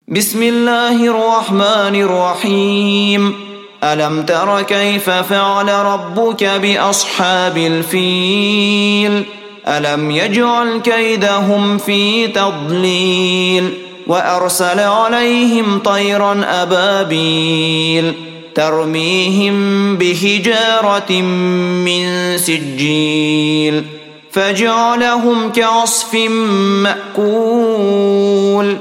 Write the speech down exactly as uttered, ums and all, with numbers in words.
بسم الله الرحمن الرحيم ألم تر كيف فعل ربك بأصحاب الفيل ألم يجعل كيدهم في تضليل وأرسل عليهم طيرا أبابيل ترميهم بحجارة من سجيل فجعلهم كعصف مأكول.